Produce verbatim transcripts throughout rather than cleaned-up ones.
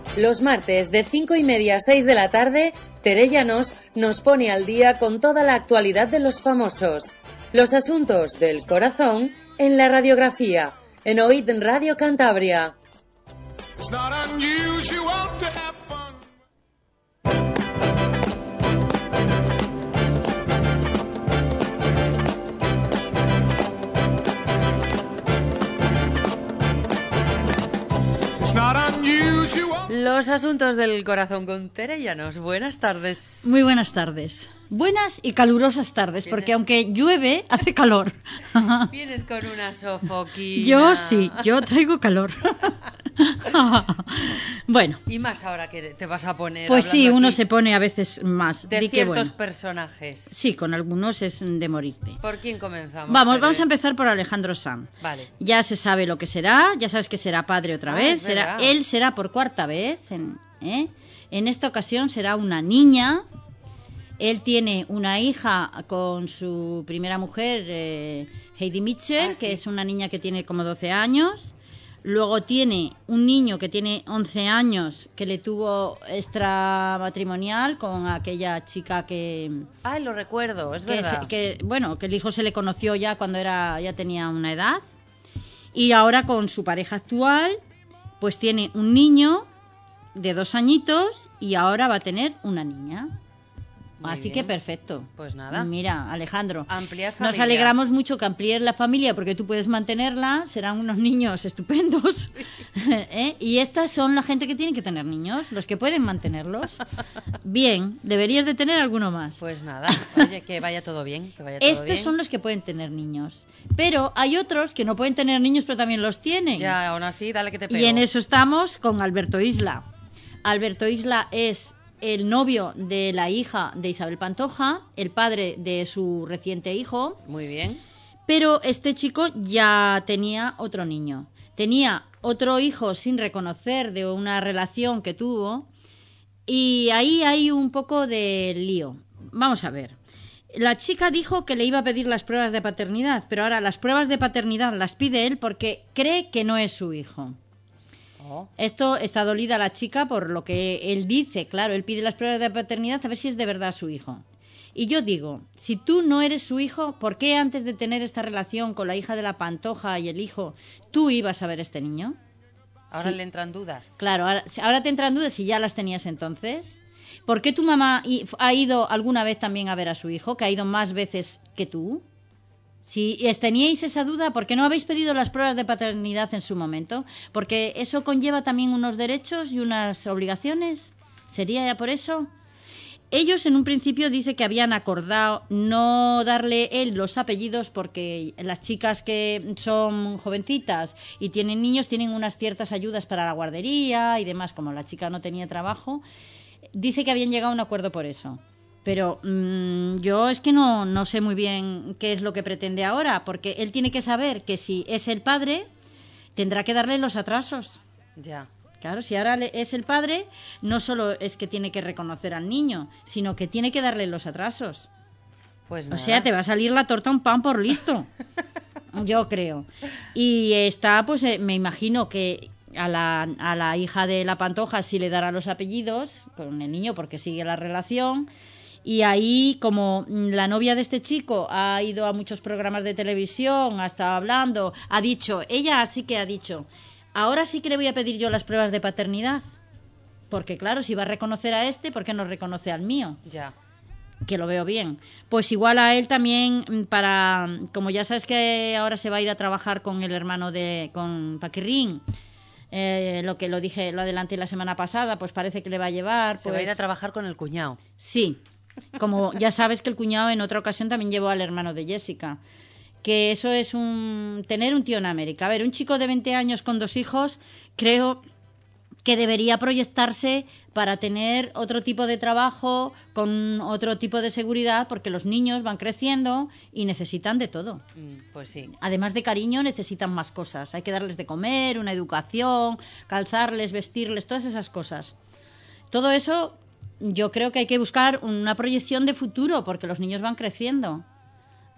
Los martes de cinco y media a seis de la tarde, Tere Llanos nos pone al día con toda la actualidad de los famosos. Los asuntos del corazón en la radiografía, en O I D Radio Cantabria. Los asuntos del corazón con Tere Llanos. Buenas tardes. Muy buenas tardes. Buenas y calurosas tardes, ¿Vienes? Porque aunque llueve, hace calor. Vienes con una sofoquina. Yo sí, yo traigo calor. Bueno. Y más ahora que te vas a poner. Pues sí, uno se pone a veces más. De Di ciertos que, bueno, personajes. Sí, con algunos es de morirte. ¿Por quién comenzamos? Vamos, Tere? vamos a empezar por Alejandro Sanz. Vale. Ya se sabe lo que será, ya sabes que será padre otra Ah, vez. es Será, verdad. él será por cuarta vez. En, ¿eh? en esta ocasión será una niña. Él tiene una hija con su primera mujer, eh, Heidi Mitchell, Ah, sí. que es una niña que tiene como doce años. Luego tiene un niño que tiene once años, que le tuvo extramatrimonial con aquella chica que... Ay, lo recuerdo, es que, verdad. se- que, bueno, que el hijo se le conoció ya cuando era ya tenía una edad. Y ahora con su pareja actual, pues tiene un niño de dos añitos y ahora va a tener una niña. Muy Así bien. que perfecto. Pues nada. Mira, Alejandro, Ampliar nos familia. alegramos mucho que amplíes la familia porque tú puedes mantenerla, serán unos niños estupendos. ¿Eh? Y estas son la gente que tiene que tener niños, los que pueden mantenerlos. Bien, deberías de tener alguno más. Pues nada, oye, que vaya todo bien, que vaya todo Estos bien. son los que pueden tener niños. Pero hay otros que no pueden tener niños, pero también los tienen. Ya, aún así, dale que te pego. Y en eso estamos con Alberto Isla. Alberto Isla es el novio de la hija de Isabel Pantoja, el padre de su reciente hijo, Muy bien. pero este chico ya tenía otro niño. Tenía otro hijo sin reconocer de una relación que tuvo y ahí hay un poco de lío. Vamos a ver. La chica dijo que le iba a pedir las pruebas de paternidad, pero ahora las pruebas de paternidad las pide él porque cree que no es su hijo. Oh. Esto está dolida la chica por lo que él dice. Claro, él pide las pruebas de paternidad a ver si es de verdad su hijo. Y yo digo, si tú no eres su hijo, ¿por qué antes de tener esta relación con la hija de la Pantoja y el hijo, tú ibas a ver a este niño? Ahora Sí. le entran dudas. Claro, ahora, ahora te entran dudas si ya las tenías entonces. ¿Por qué tu mamá i- ha ido alguna vez también a ver a su hijo, que ha ido más veces que tú? Si es- teníais esa duda, ¿por qué no habéis pedido las pruebas de paternidad en su momento? Porque eso conlleva también unos derechos y unas obligaciones. ¿Sería ya por eso? Ellos en un principio dice que habían acordado no darle él los apellidos porque las chicas que son jovencitas y tienen niños tienen unas ciertas ayudas para la guardería y demás, como la chica no tenía trabajo. Dice que habían llegado a un acuerdo por eso. Pero mmm, yo es que no, no sé muy bien qué es lo que pretende ahora, porque él tiene que saber que si es el padre, tendrá que darle los atrasos. Ya. Claro, si ahora le- es el padre, no solo es que tiene que reconocer al niño, sino que tiene que darle los atrasos. Pues O nada. sea, te va a salir la torta un pan por listo. Yo creo. Y está, pues eh, me imagino que a la, a la hija de la Pantoja sí le dará los apellidos con el niño porque sigue la relación. Y ahí, como la novia de este chico ha ido a muchos programas de televisión, ha estado hablando, ha dicho, ella sí que ha dicho, ahora sí que le voy a pedir yo las pruebas de paternidad. Porque claro, si va a reconocer a este, ¿por qué no reconoce al mío? Ya. Que lo veo bien. Pues igual a él también mm, para, como ya sabes que ahora se va a ir a trabajar con el hermano de, con Paquirrín, eh, lo que lo dije, lo adelanté la semana pasada, pues parece que le va a llevar. Se pues, va a ir a trabajar con el cuñado. Sí, como ya sabes que el cuñado en otra ocasión también llevó al hermano de Jessica. Que eso es un tener un tío en América. A ver, un chico de veinte años con dos hijos, creo que debería proyectarse para tener otro tipo de trabajo, con otro tipo de seguridad, porque los niños van creciendo y necesitan de todo. Mm, Pues sí. Además de cariño, necesitan más cosas. Hay que darles de comer, una educación, calzarles, vestirles, todas esas cosas. Todo eso, yo creo que hay que buscar una proyección de futuro, porque los niños van creciendo.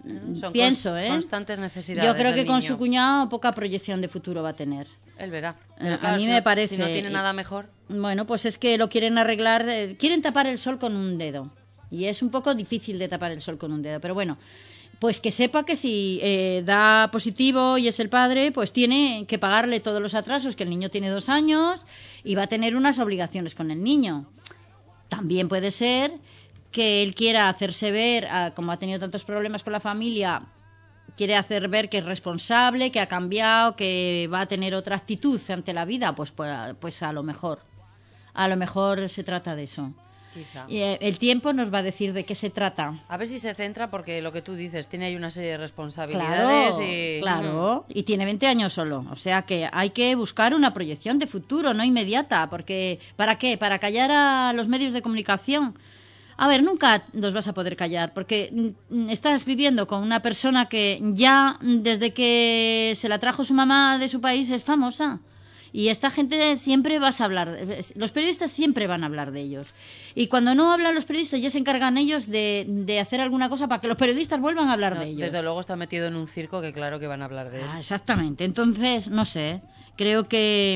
Son pienso, ¿eh? constantes necesidades. Yo creo que del con niño. su cuñado poca proyección de futuro va a tener. Él verá. Eh, Claro, a mí si me no- parece... Si no tiene nada mejor. Bueno, pues es que lo quieren arreglar, eh, quieren tapar el sol con un dedo. Y es un poco difícil de tapar el sol con un dedo, pero bueno, pues que sepa que si eh, da positivo y es el padre, pues tiene que pagarle todos los atrasos, que el niño tiene dos años y va a tener unas obligaciones con el niño. También puede ser que él quiera hacerse ver, ah, como ha tenido tantos problemas con la familia, quiere hacer ver que es responsable, que ha cambiado, que va a tener otra actitud ante la vida, pues, pues, pues a lo mejor. A lo mejor se trata de eso. Quizá. Y, eh, el tiempo nos va a decir de qué se trata. A ver si se centra, porque lo que tú dices, tiene ahí una serie de responsabilidades Claro, y... claro. Y tiene veinte años solo. O sea que hay que buscar una proyección de futuro, no inmediata. Porque ¿para qué? ¿Para callar a los medios de comunicación? A ver, nunca los vas a poder callar, porque mm, estás viviendo con una persona que ya desde que se la trajo su mamá de su país es famosa. Y esta gente siempre vas a hablar, los periodistas siempre van a hablar de ellos. Y cuando no hablan los periodistas, ya se encargan ellos de, de hacer alguna cosa para que los periodistas vuelvan a hablar No, de ellos. desde luego está metido en un circo que claro que van a hablar de él. Ah, exactamente. Entonces, no sé, creo que...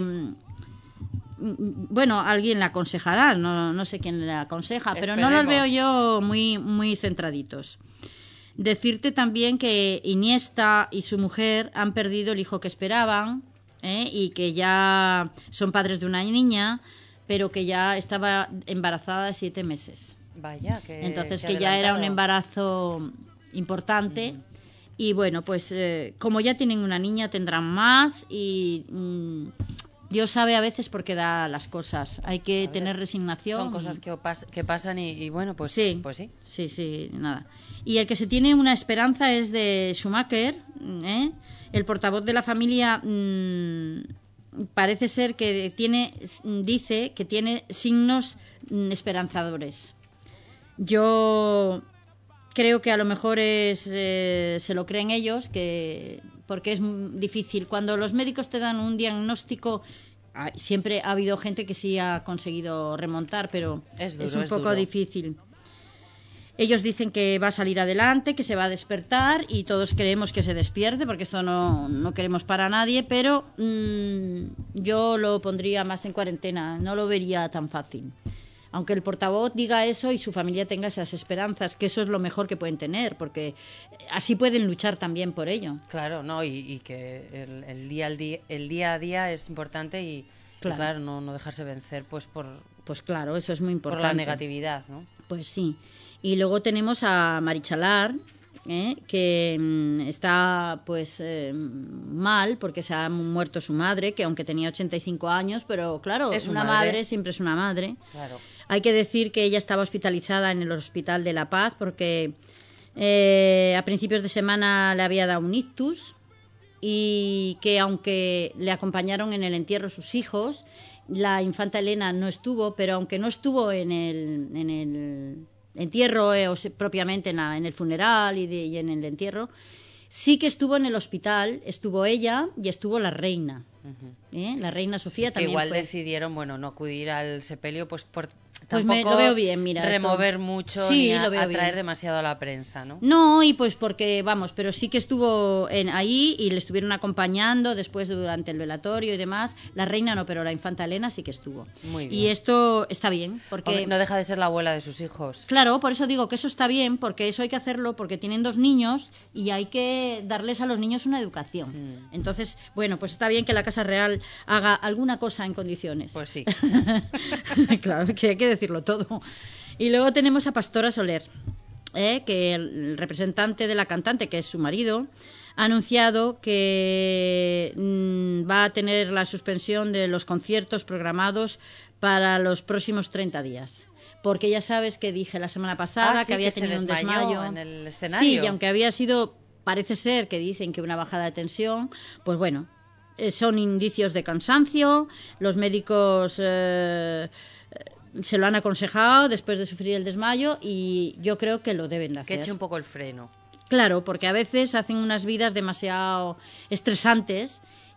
mm, Bueno, alguien le aconsejará, no, no sé quién le aconseja, pero no los veo yo muy, muy centraditos. Decirte también que Iniesta y su mujer han perdido el hijo que esperaban, ¿eh? Y que ya son padres de una niña, pero que ya estaba embarazada de siete meses. Vaya, que... Entonces que que ya era un adelantado. embarazo importante. Uh-huh. Y bueno, pues eh, como ya tienen una niña, tendrán más y... Mm, Dios sabe a veces por qué da las cosas. Hay que tener resignación. Son cosas que, opas, que pasan y, y bueno, pues sí, pues sí. Sí, sí, nada. Y el que se tiene una esperanza es de Schumacher, ¿eh? El portavoz de la familia mmm, parece ser que tiene, dice que tiene signos mmm, esperanzadores. Yo creo que a lo mejor es eh, se lo creen ellos, que porque es difícil. Cuando los médicos te dan un diagnóstico, siempre ha habido gente que sí ha conseguido remontar, pero es, duro, es un es poco duro. difícil. Ellos dicen que va a salir adelante, que se va a despertar y todos queremos que se despierte, porque esto no, no queremos para nadie, pero mmm, yo lo pondría más en cuarentena, no lo vería tan fácil. Aunque el portavoz diga eso y su familia tenga esas esperanzas, que eso es lo mejor que pueden tener, porque así pueden luchar también por ello. Claro, no, y, y que el, el, día, el, día, el día a día es importante y, claro, y claro no, no dejarse vencer pues por... Pues claro, eso es muy importante. Por la negatividad, ¿no? Pues sí. Y luego tenemos a Marichalar, ¿eh? que mmm, está pues eh, mal porque se ha muerto su madre, que aunque tenía ochenta y cinco años, pero claro, es una madre. madre siempre es una madre. Claro. Hay que decir que ella estaba hospitalizada en el Hospital de La Paz porque eh, a principios de semana le había dado un ictus y que aunque le acompañaron en el entierro sus hijos, la infanta Elena no estuvo, pero aunque no estuvo en el, en el entierro eh, o se, propiamente en, la, en el funeral y, de, y en el entierro, sí que estuvo en el hospital, estuvo ella y estuvo la reina. Uh-huh. ¿eh? La reina Sofía sí, también igual fue. Decidieron, bueno, no acudir al sepelio, pues por pues tampoco me, lo veo bien, mira, remover esto... mucho sí, ni a, lo veo atraer bien. demasiado a la prensa, ¿no? No, y pues porque, vamos, pero sí que estuvo en, ahí y le estuvieron acompañando después durante el velatorio y demás. La reina no, pero la infanta Elena sí que estuvo. Muy bien. Y esto está bien, porque... Hombre, no deja de ser la abuela de sus hijos. Claro, por eso digo que eso está bien, porque eso hay que hacerlo, porque tienen dos niños y hay que darles a los niños una educación. Mm. Entonces, bueno, pues está bien que la Casa Real haga alguna cosa en condiciones. Pues sí. Claro, que hay que decirlo todo. Y luego tenemos a Pastora Soler, ¿eh? que el representante de la cantante, que es su marido, ha anunciado que mmm, va a tener la suspensión de los conciertos programados para los próximos treinta días. Porque ya sabes que dije la semana pasada ah, sí, que había que tenido se un desmayo en el escenario. Sí, y aunque había sido, parece ser que dicen que una bajada de tensión, pues bueno, eh, son indicios de cansancio. Los médicos eh, se lo han aconsejado después de sufrir el desmayo y yo creo que lo deben de hacer. Que eche un poco el freno. Claro, porque a veces hacen unas vidas demasiado estresantes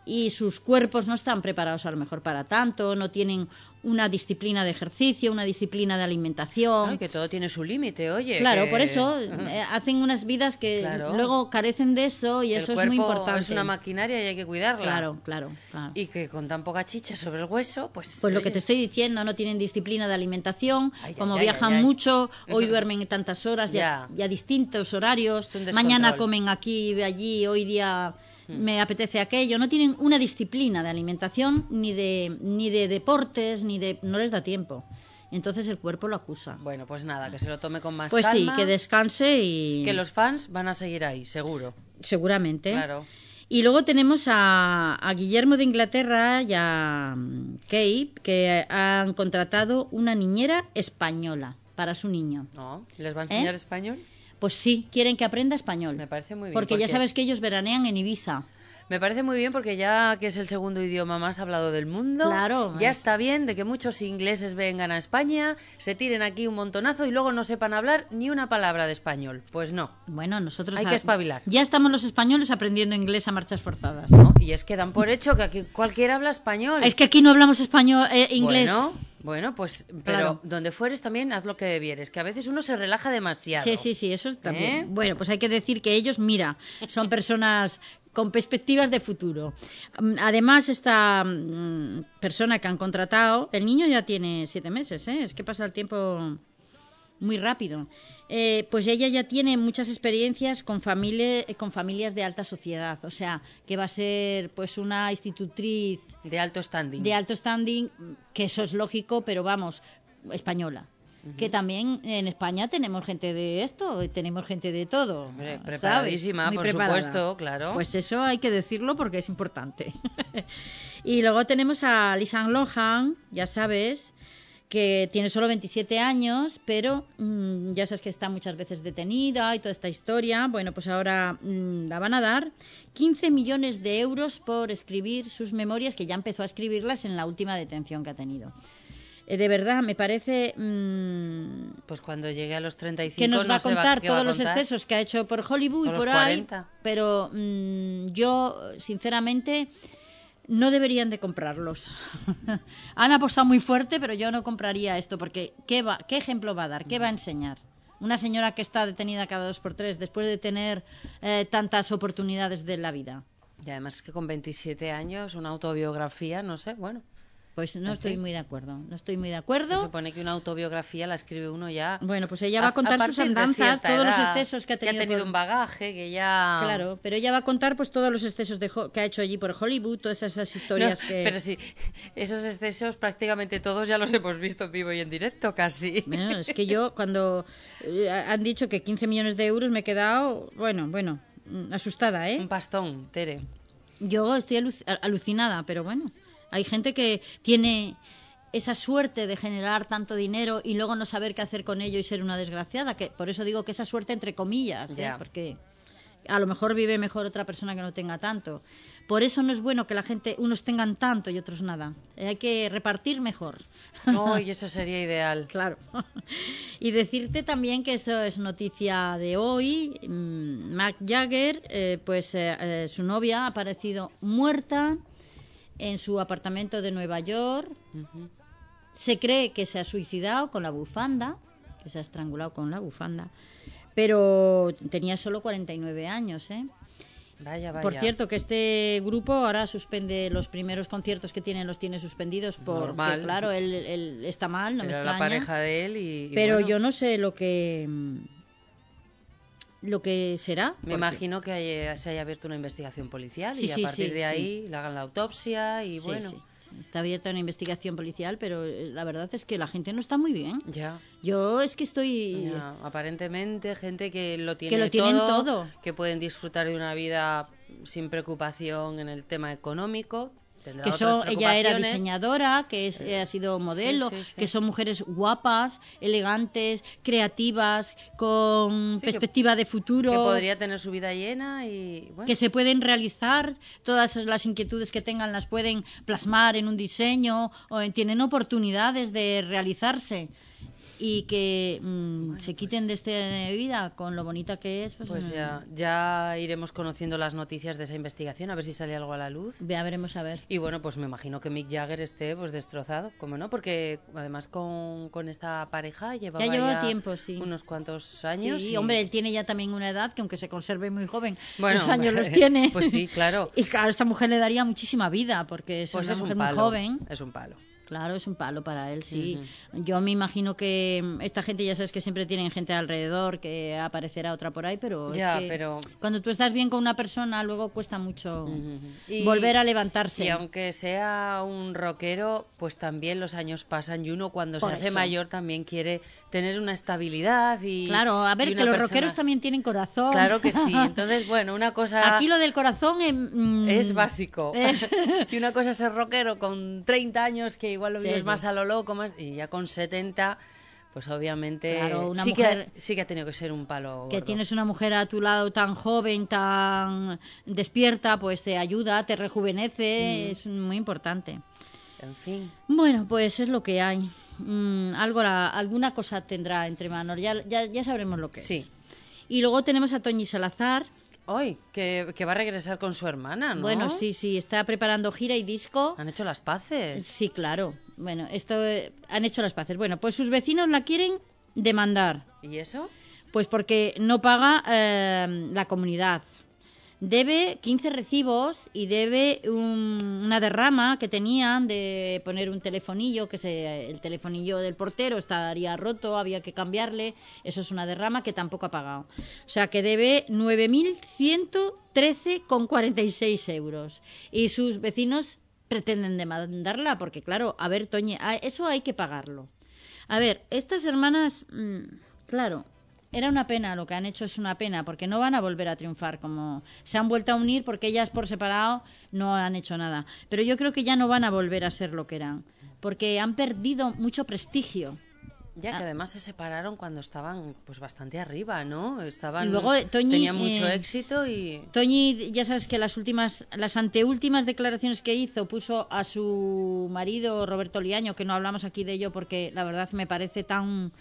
y sus cuerpos no están preparados a lo mejor para tanto, no tienen una disciplina de ejercicio, una disciplina de alimentación. Ay, que todo tiene su límite, oye. Claro, que... por eso eh, hacen unas vidas que claro. luego carecen de eso y el eso es muy importante. Es una maquinaria y hay que cuidarla. Claro, claro, claro. Y que con tan poca chicha sobre el hueso, pues... Pues lo oye. que te estoy diciendo, no tienen disciplina de alimentación, ay, como ay, viajan ay, ay. mucho, hoy duermen tantas horas, ya, ya. ya distintos horarios, Es mañana comen aquí y allí, hoy día... me apetece aquello, no tienen una disciplina de alimentación ni de ni de deportes, ni de no les da tiempo. Entonces el cuerpo lo acusa. Bueno, pues nada, que se lo tome con más pues calma. Pues sí, que descanse y... Que los fans van a seguir ahí, seguro. Seguramente. Claro. Y luego tenemos a, a Guillermo de Inglaterra y a Kate, que han contratado una niñera española para su niño. No, ¿les va a enseñar ¿Eh? español? Pues sí, quieren que aprenda español. Me parece muy bien. Porque, porque ya sabes que ellos veranean en Ibiza. Me parece muy bien porque ya que es el segundo idioma más hablado del mundo, claro, ya está bien de que muchos ingleses vengan a España, se tiren aquí un montonazo y luego no sepan hablar ni una palabra de español. Pues no. Bueno, nosotros... Hay que espabilar. Ya estamos los españoles aprendiendo inglés a marchas forzadas. ¿No? Y es que dan por hecho que aquí cualquiera habla español. Es que aquí no hablamos español, eh, inglés. Bueno, bueno, pues, pero claro. Donde fueres también haz lo que vieres, que a veces uno se relaja demasiado. Sí, sí, sí, eso también. ¿Eh? Bueno, pues hay que decir que ellos, mira, son personas con perspectivas de futuro. Además, esta mm, persona que han contratado, el niño ya tiene siete meses, ¿eh? Es que pasa el tiempo muy rápido. Eh, pues ella ya tiene muchas experiencias con, familia, con familias de alta sociedad, o sea, que va a ser pues una institutriz de alto standing. De alto standing, que eso es lógico, pero vamos, española. Uh-huh. Que también en España tenemos gente de esto, tenemos gente de todo. Hombre, preparadísima, por preparada. Supuesto, claro. Pues eso hay que decirlo porque es importante. Y luego tenemos a Lisa Lohan, ya sabes, que tiene solo veintisiete años, pero mmm, ya sabes que está muchas veces detenida y toda esta historia. Bueno, pues ahora mmm, la van a dar quince millones de euros por escribir sus memorias, que ya empezó a escribirlas en la última detención que ha tenido. Eh, de verdad, me parece... Mmm, pues cuando llegue a los treinta y cinco que nos no va a contar va, todos va a los contar? excesos que ha hecho por Hollywood y por cuarenta. ahí, pero mmm, yo, sinceramente... no deberían de comprarlos. Han apostado muy fuerte, pero yo no compraría esto, porque ¿qué, va, ¿qué ejemplo va a dar? ¿Qué va a enseñar? Una señora que está detenida cada dos por tres después de tener eh, tantas oportunidades de la vida. Y además es que con veintisiete años, una autobiografía, no sé, bueno... Pues no estoy muy de acuerdo, no estoy muy de acuerdo. Se supone que una autobiografía la escribe uno ya... Bueno, pues ella va a contar a, a sus andanzas, todos los excesos que ha tenido. Que ha tenido por... un bagaje, que ya... Claro, pero ella va a contar pues todos los excesos de ho- que ha hecho allí por Hollywood, todas esas historias no, que... Pero sí, esos excesos prácticamente todos ya los hemos visto en vivo y en directo, casi. Bueno, es que yo cuando eh, han dicho que quince millones de euros me he quedado, bueno, bueno, asustada, ¿eh? Un pastón, Tere. Yo estoy aluc- alucinada, pero bueno... Hay gente que tiene esa suerte de generar tanto dinero y luego no saber qué hacer con ello y ser una desgraciada. Que por eso digo que esa suerte entre comillas, ¿eh? Yeah. Porque a lo mejor vive mejor otra persona que no tenga tanto. Por eso no es bueno que la gente, unos tengan tanto y otros nada. Eh, hay que repartir mejor. No, y eso sería ideal. Claro. Y decirte también que eso es noticia de hoy. Mick Jagger, eh, pues eh, eh, su novia ha aparecido muerta en su apartamento de Nueva York. Uh-huh. Se cree que se ha suicidado con la bufanda, que se ha estrangulado con la bufanda, pero tenía solo cuarenta y nueve años, ¿eh? Vaya, vaya. Por cierto, que este grupo ahora suspende los primeros conciertos que tienen, los tiene suspendidos porque, Normal. Claro, él, él está mal, no Era me extraña. la pareja de él y... y pero bueno. yo no sé lo que... lo que será. Me porque... imagino que haya, se haya abierto una investigación policial sí, y a sí, partir sí, de ahí sí. le hagan la autopsia y sí, bueno... Sí. Está abierta una investigación policial, pero la verdad es que la gente no está muy bien. Ya. Yo es que estoy... Ya, aparentemente gente que lo tiene que lo tienen todo, todo, que pueden disfrutar de una vida sin preocupación en el tema económico. Tendrá que otras son, ella era preocupaciones. diseñadora, que es, eh, ha sido modelo, sí, sí, sí. que son mujeres guapas, elegantes, creativas, con Sí, perspectiva que, de futuro. Que podría tener su vida llena y... Bueno. Que se pueden realizar, todas las inquietudes que tengan las pueden plasmar en un diseño, o en, tienen oportunidades de realizarse. y que mmm, bueno, se quiten pues... de esta vida con lo bonita que es. Pues, pues ya, ya iremos conociendo las noticias de esa investigación, a ver si sale algo a la luz. Ya veremos a ver. Y bueno, pues me imagino que Mick Jagger esté pues destrozado, ¿cómo no? Porque además con, con esta pareja llevaba ya, lleva ya tiempo, sí. unos cuantos años. Sí, y... hombre, él tiene ya también una edad que aunque se conserve muy joven, bueno, los años los tiene. Pues sí, claro. Y claro, a esta mujer le daría muchísima vida porque es pues una es mujer un palo, muy joven. Es un palo. Claro, es un palo para él, sí. Uh-huh. Yo me imagino que esta gente, ya sabes que siempre tienen gente alrededor, que aparecerá otra por ahí, pero ya, es que pero... cuando tú estás bien con una persona, luego cuesta mucho uh-huh. y, volver a levantarse. Y aunque sea un rockero, pues también los años pasan y uno cuando por se hace eso. mayor también quiere tener una estabilidad y... Claro, a ver, que los persona... rockeros también tienen corazón. Claro que sí, entonces, bueno, una cosa... Aquí lo del corazón es... Mm, es básico. Es... y una cosa es ser rockero con treinta años, que igual lo sí, vives sí. más a lo loco, más y ya con setenta, pues obviamente claro, una sí, mujer que, sí que ha tenido que ser un palo gordo. Que tienes una mujer a tu lado tan joven, tan despierta, pues te ayuda, te rejuvenece, mm. es muy importante. En fin. Bueno, pues es lo que hay. Mm, algo la, alguna cosa tendrá entre manos, ya, ya, ya sabremos lo que sí. es. Y luego tenemos a Toñi Salazar. Hoy, que, que va a regresar con su hermana, ¿no? Bueno, sí, sí, está preparando gira y disco. ¿Han hecho las paces? Sí, claro. Bueno, esto eh, han hecho las paces. Bueno, pues sus vecinos la quieren demandar. ¿Y eso? Pues porque no paga eh, la comunidad. Debe quince recibos y debe un, una derrama que tenían de poner un telefonillo, que se, el telefonillo del portero estaría roto, había que cambiarle. Eso es una derrama que tampoco ha pagado. O sea, que debe nueve mil ciento trece con cuarenta y seis euros. Y sus vecinos pretenden demandarla porque, claro, a ver, Toñi, eso hay que pagarlo. A ver, estas hermanas, mmm, claro... Era una pena, lo que han hecho es una pena, porque no van a volver a triunfar, como se han vuelto a unir porque ellas por separado no han hecho nada. Pero yo creo que ya no van a volver a ser lo que eran, porque han perdido mucho prestigio. Ya, que además se separaron cuando estaban pues bastante arriba, ¿no? Estaban, y luego, Toñi, tenían mucho eh, éxito y... Toñi, ya sabes que las últimas, las anteúltimas declaraciones que hizo, puso a su marido Roberto Liaño, que no hablamos aquí de ello porque la verdad me parece tan...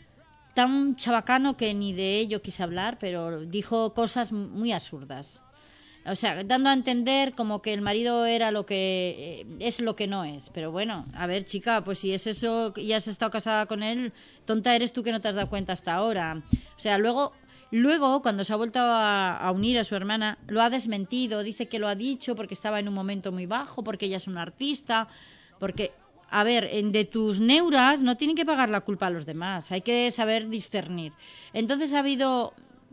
tan chabacano que ni de ello quise hablar, pero dijo cosas muy absurdas. O sea, dando a entender como que el marido era lo que eh, es lo que no es. Pero bueno, a ver, chica, pues si es eso y has estado casada con él, tonta eres tú que no te has dado cuenta hasta ahora. O sea, luego, luego cuando se ha vuelto a, a unir a su hermana, lo ha desmentido, dice que lo ha dicho porque estaba en un momento muy bajo, porque ella es una artista, porque... A ver, de tus neuras no tienen que pagar la culpa a los demás, hay que saber discernir. Entonces ha habido,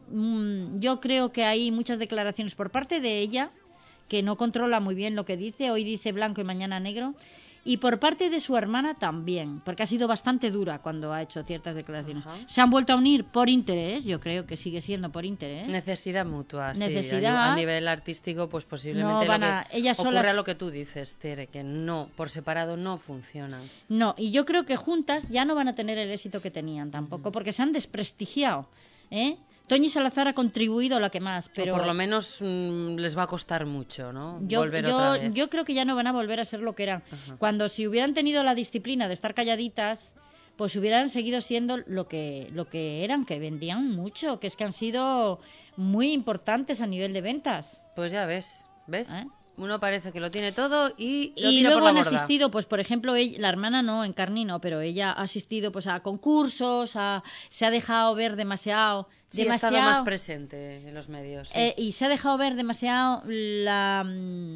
mmm, yo creo que hay muchas declaraciones por parte de ella, que no controla muy bien lo que dice, hoy dice blanco y mañana negro, y por parte de su hermana también, porque ha sido bastante dura cuando ha hecho ciertas declaraciones. Ajá. Se han vuelto a unir por interés, yo creo que sigue siendo por interés. Necesidad mutua, Necesidad. Sí. A nivel artístico, pues posiblemente no van lo que a, ellas ocurre solas... a lo que tú dices, Tere, que no, por separado no funcionan. No, y yo creo que juntas ya no van a tener el éxito que tenían tampoco, uh-huh. porque se han desprestigiado, ¿eh? Toñi Salazar ha contribuido a lo que más, pero... O por lo menos mmm, les va a costar mucho, ¿no? Yo, volver yo, otra vez. Yo creo que ya no van a volver a ser lo que eran. Ajá. Cuando si hubieran tenido la disciplina de estar calladitas, pues hubieran seguido siendo lo que, lo que eran, que vendían mucho, que es que han sido muy importantes a nivel de ventas. Pues ya ves, ¿ves? ¿Eh? Uno parece que lo tiene todo y lo y tira luego por la han borda. asistido, pues por ejemplo, ella, la hermana no, en carne no, pero ella ha asistido pues a concursos, a, se ha dejado ver demasiado... Sí, demasiado, ha estado más presente en los medios. Sí. Eh, y se ha dejado ver demasiado la,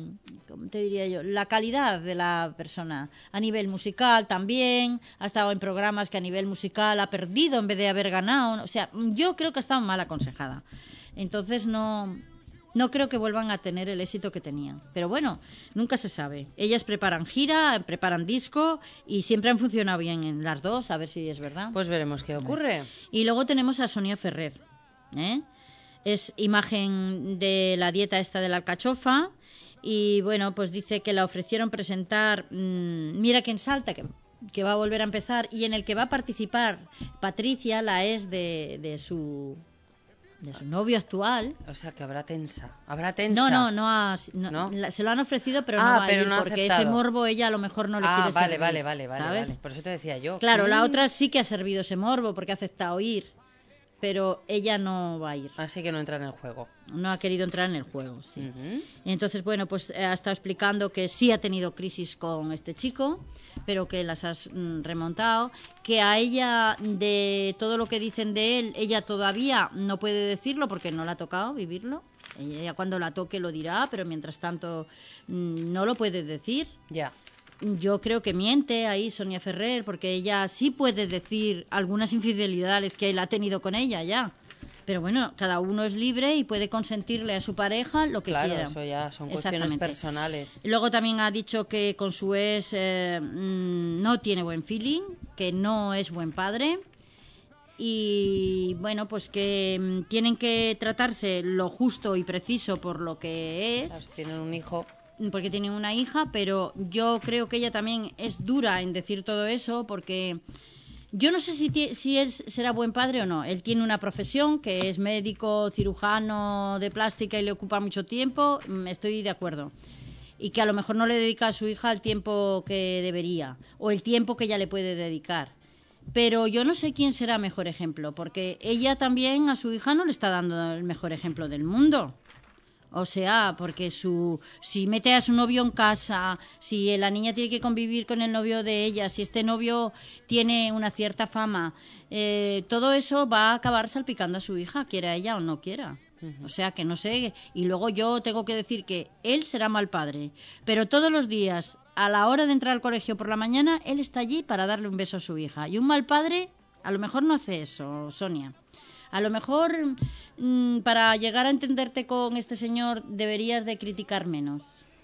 ¿cómo te diría yo? La calidad de la persona. A nivel musical también, ha estado en programas que a nivel musical ha perdido en vez de haber ganado. O sea, yo creo que ha estado mal aconsejada. Entonces no... No creo que vuelvan a tener el éxito que tenían. Pero bueno, nunca se sabe. Ellas preparan gira, preparan disco y siempre han funcionado bien en las dos, a ver si es verdad. Pues veremos qué ocurre. Y luego tenemos a Sonia Ferrer. ¿eh? Es imagen de la dieta esta de la alcachofa y bueno, pues dice que la ofrecieron presentar mmm, Mira quién salta, que, que va a volver a empezar y en el que va a participar Patricia, la ex de, de su... de su novio actual. O sea, que habrá tensa. Habrá tensa. No, no, no, ha, no, ¿No? la- se lo han ofrecido, pero Ah, no va pero a ir no ha porque aceptado. ese morbo ella a lo mejor no le Ah, quiere vale, servir, vale, vale, vale, ¿sabes? vale. Por eso te decía yo. Claro, la Mm. otra sí que ha servido ese morbo porque ha aceptado ir, pero ella no va a ir. Así que no entra en el juego. No ha querido entrar en el juego, sí. Ujú. Entonces, bueno, pues eh, ha estado explicando que sí ha tenido crisis con este chico, pero que las has mm, remontado, que a ella, de todo lo que dicen de él, ella todavía no puede decirlo porque no le ha tocado vivirlo. Ella cuando la toque lo dirá, pero mientras tanto mm, no lo puede decir. Ya. Yo creo que miente ahí Sonia Ferrer, porque ella sí puede decir algunas infidelidades que él ha tenido con ella ya. Pero bueno, cada uno es libre y puede consentirle a su pareja lo que Claro, quiera. eso ya son cuestiones Exactamente. personales. Luego también ha dicho que con su ex eh, mm, no tiene buen feeling, que no es buen padre. Y bueno, pues que mm, tienen que tratarse lo justo y preciso por lo que es. Claro, si tienen un hijo. Porque tiene una hija, pero yo creo que ella también es dura en decir todo eso, porque yo no sé si, ti- si él será buen padre o no. Él tiene una profesión que es médico, cirujano de plástica y le ocupa mucho tiempo, mm, estoy de acuerdo. Y que a lo mejor no le dedica a su hija el tiempo que debería, o el tiempo que ella le puede dedicar. Pero yo no sé quién será mejor ejemplo, porque ella también a su hija no le está dando el mejor ejemplo del mundo. O sea, porque su si mete a su novio en casa, si la niña tiene que convivir con el novio de ella, si este novio tiene una cierta fama, eh, todo eso va a acabar salpicando a su hija, quiera ella o no quiera. Uh-huh. O sea, que no sé. Y luego yo tengo que decir que él será mal padre, pero todos los días, a la hora de entrar al colegio por la mañana, él está allí para darle un beso a su hija. Y un mal padre a lo mejor no hace eso, Sonia. A lo mejor mmm, para llegar a entenderte con este señor deberías de criticar menos.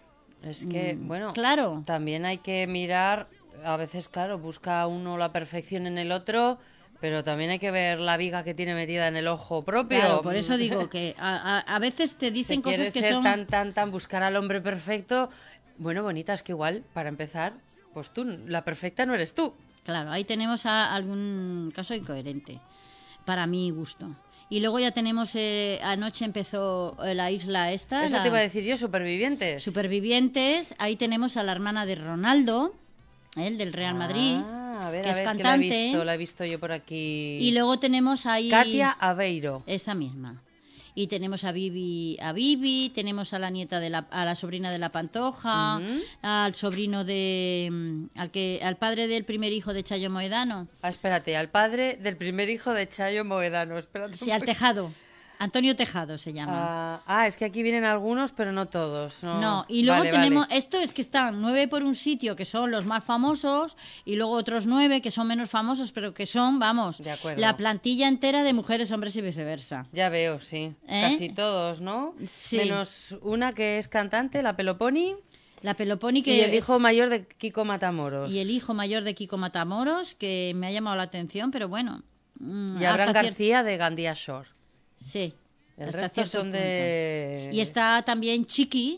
Es que, Mm, bueno, claro. También hay que mirar, a veces, claro, busca uno la perfección en el otro, pero también hay que ver la viga que tiene metida en el ojo propio. Claro, por eso digo que a, a, a veces te dicen si cosas quieres que ser son... tan, tan, tan, buscar al hombre perfecto, bueno, bonita, es que igual, para empezar, pues tú, la perfecta no eres tú. Claro, ahí tenemos a algún caso incoherente, para mi gusto. Y luego ya tenemos, eh, anoche empezó eh, la isla esta. Eso la... te iba a decir yo, Supervivientes. Supervivientes, ahí tenemos a la hermana de Ronaldo, el del Real Madrid, ah, a ver, que a es ver, cantante. Que la he visto, la he visto yo por aquí. Y luego tenemos ahí... Katia Aveiro. Esa misma. Y tenemos a Bibi, a Bibi, tenemos a la nieta de la, a la sobrina de la Pantoja, uh-huh. al sobrino de, al que, al padre del primer hijo de Chayo Moedano. Ah, espérate, al padre del primer hijo de Chayo Moedano, espérate. Sí, al Tejado. Antonio Tejado se llama. Ah, ah, es que aquí vienen algunos, pero no todos. No, no y luego vale, tenemos, vale. Esto es que están nueve por un sitio, que son los más famosos, y luego otros nueve que son menos famosos, pero que son, vamos, de acuerdo. La plantilla entera de mujeres, hombres y viceversa. Ya veo, sí. ¿Eh? Casi todos, ¿no? Sí. Menos una que es cantante, la Peloponi. La Peloponi que y el hijo es... mayor de Kiko Matamoros. Y el hijo mayor de Kiko Matamoros, que me ha llamado la atención, pero bueno. Mmm, y Abraham García cier... de Gandía Shore. Sí. El resto son punto. de... Y está también Chiqui.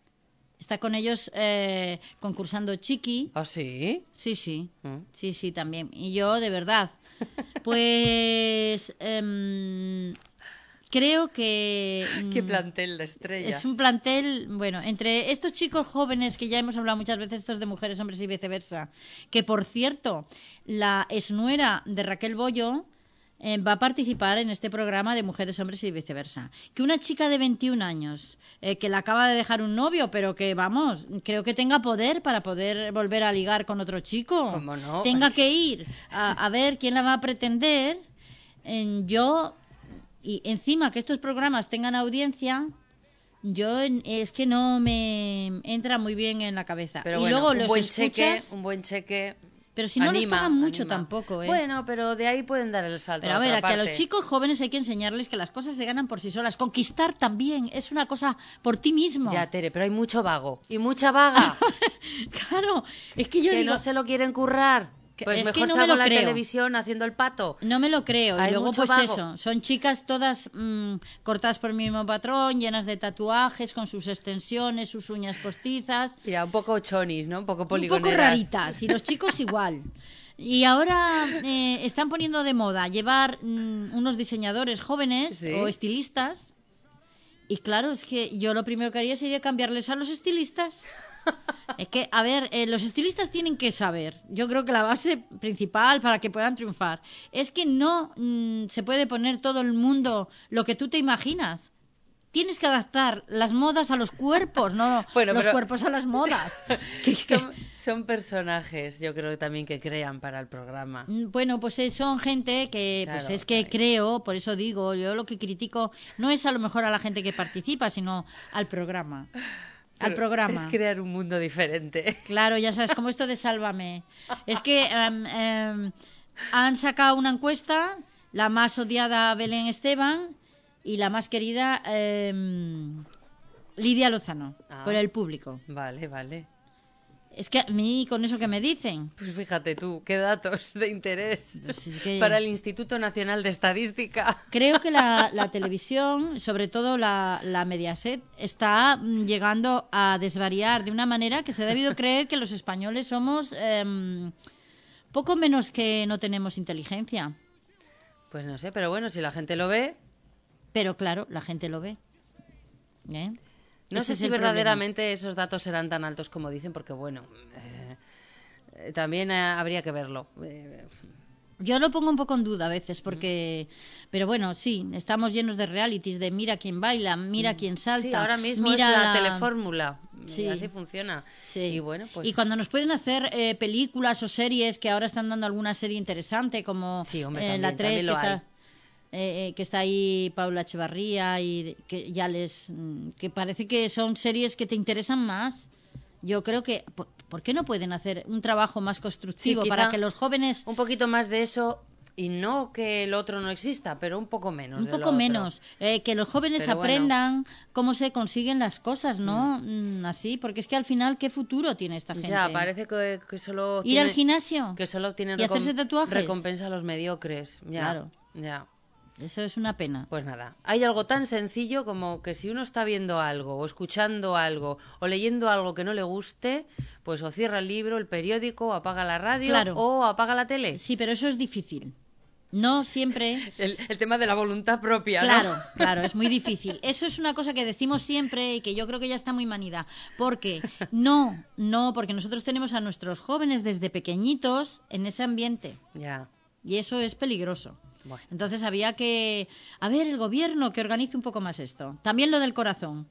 Está con ellos eh, concursando Chiqui. ¿Ah, sí? Sí, sí. ¿Mm? Sí, sí, también. Y yo, de verdad, pues... Eh, creo que... Qué plantel de estrellas. Es un plantel, bueno, entre estos chicos jóvenes que ya hemos hablado muchas veces, estos de mujeres, hombres y viceversa, que por cierto, la exnuera de Raquel Bollo eh, va a participar en este programa de mujeres, hombres y viceversa. Que una chica de veintiún años, eh, que la acaba de dejar un novio, pero que, vamos, creo que tenga poder para poder volver a ligar con otro chico. ¿Cómo no? Tenga que ir a, a ver quién la va a pretender. Eh, yo... Y encima que estos programas tengan audiencia, yo es que no me entra muy bien en la cabeza. Pero y bueno, luego un los buen escuchas, cheque, un buen cheque. Pero si no anima, nos pagan mucho anima. tampoco, ¿eh? Bueno, pero de ahí pueden dar el salto. Pero a, a ver, otra a que a parte. los chicos jóvenes hay que enseñarles que las cosas se ganan por sí solas. Conquistar también es una cosa por ti mismo. Ya, Tere, pero hay mucho vago y mucha vaga. Claro, es que yo que digo... no se lo quieren currar. Pues es mejor que no salgo me lo en la creo. televisión haciendo el pato. No me lo creo. Hay y luego, mucho pues vago. eso, son chicas todas mmm, cortadas por el mismo patrón, llenas de tatuajes, con sus extensiones, sus uñas postizas. Ya, un poco chonis, ¿no? Un poco Un poligoneras. poco raritas. Y los chicos igual. Y ahora eh, están poniendo de moda llevar mm, unos diseñadores jóvenes ¿Sí? o estilistas. Y claro, es que yo lo primero que haría sería cambiarles a los estilistas. Es que, a ver, eh, los estilistas tienen que saber, yo creo que la base principal para que puedan triunfar, es que no mm, se puede poner todo el mundo lo que tú te imaginas. Tienes que adaptar las modas a los cuerpos, no Bueno, los pero- cuerpos a las modas. Que- que- Son, son personajes, yo creo también que crean para el programa. Mm, Bueno, pues eh, son gente que, pues Claro, es que claro. creo, por eso digo, yo lo que critico no es a lo mejor a la gente que participa, sino al programa. Al Pero programa. Es crear un mundo diferente. Claro, ya sabes, como esto de Sálvame. Es que em, em, han sacado una encuesta, la más odiada Belén Esteban y la más querida em, Lidia Lozano, Ah. por el público. Vale, vale. Es que a mí, con eso que me dicen, Pues fíjate tú, qué datos de interés Pues es que- para el Instituto Nacional de Estadística. creo que la, la televisión, sobre todo la, la Mediaset, está mm, llegando a desvariar de una manera que se ha debido creer que los españoles somos em, poco menos que no tenemos inteligencia. Pues no sé, pero bueno, si la gente lo ve, Pero claro, la gente lo ve. ¿Eh? no Ese sé es si el problema. verdaderamente esos datos serán tan altos como dicen, porque bueno, eh, eh, también eh, habría que verlo. Eh, Yo lo pongo un poco en duda a veces, porque... Pero bueno, sí, estamos llenos de realities, de mira quién baila, mira quién salta. sí, ahora mismo mira es la, telefórmula. Sí. Y así funciona. Sí. Y bueno, pues... Y cuando nos pueden hacer eh, películas o series, que ahora están dando alguna serie interesante, como Sí, hombre, eh, también, la tres, también lo que hay. está, eh, eh, que está ahí Paula Echevarría, y que ya les... mm, que parece que son series que te interesan más. Yo creo que... ¿Por, por qué no pueden hacer un trabajo más constructivo Sí, quizá para que los jóvenes... Un poquito más de eso, y no que el otro no exista, pero un poco menos. Un de lo poco otro. menos, eh, que los jóvenes Pero bueno. aprendan cómo se consiguen las cosas, ¿no? Mm, así, porque es que al final, ¿qué futuro tiene esta gente? Ya, parece que, que solo... Ir al tiene- gimnasio Que solo obtienen y hacerse tatuajes. recompensa a los mediocres. Ya, Claro. ya. Eso es una pena. Pues nada, hay algo tan sencillo como que si uno está viendo algo, o escuchando algo, o leyendo algo que no le guste, pues o cierra el libro, el periódico, o apaga la radio, Claro. o apaga la tele. Sí, pero eso es difícil. No siempre. El, el tema de la voluntad propia, ¿no? Claro, claro, es muy difícil. Eso es una cosa que decimos siempre y que yo creo que ya está muy manida. Porque no, no, porque nosotros tenemos a nuestros jóvenes desde pequeñitos en ese ambiente. Ya. Y eso es peligroso. Bueno. Entonces había que... A ver, el gobierno que organice un poco más esto. También lo del corazón.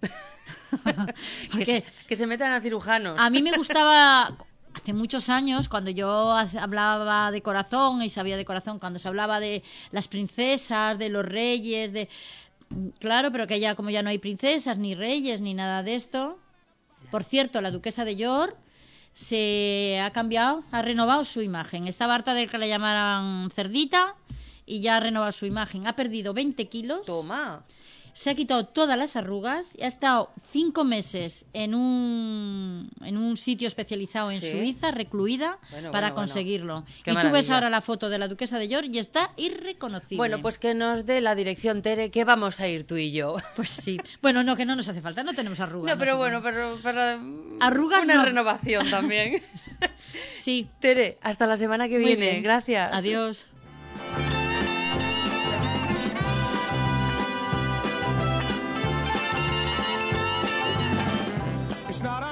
Que Porque se, que se metan a cirujanos. a mí me gustaba... Hace muchos años, cuando yo hace- hablaba de corazón y sabía de corazón, cuando se hablaba de las princesas, de los reyes, de... Claro, pero que ya como ya no hay princesas, ni reyes, ni nada de esto. Por cierto, la duquesa de York se ha cambiado, ha renovado su imagen. Estaba harta de que la llamaran cerdita y ya ha renovado su imagen. Ha perdido veinte kilos. Toma. Se ha quitado todas las arrugas y ha estado cinco meses en un, en un sitio especializado en Sí. Suiza, recluida, Bueno, para bueno, bueno. conseguirlo. Qué Y tú ves maravilla. ahora la foto de la duquesa de York y está irreconocible. Bueno, pues que nos dé la dirección, Tere, que vamos a ir tú y yo. Pues sí. Bueno, no, que no nos hace falta, no tenemos arrugas. No, pero nosotros. bueno, pero para Arrugas una no. renovación también. Sí. Tere, hasta la semana que Muy viene. bien. Gracias. Adiós. It's not a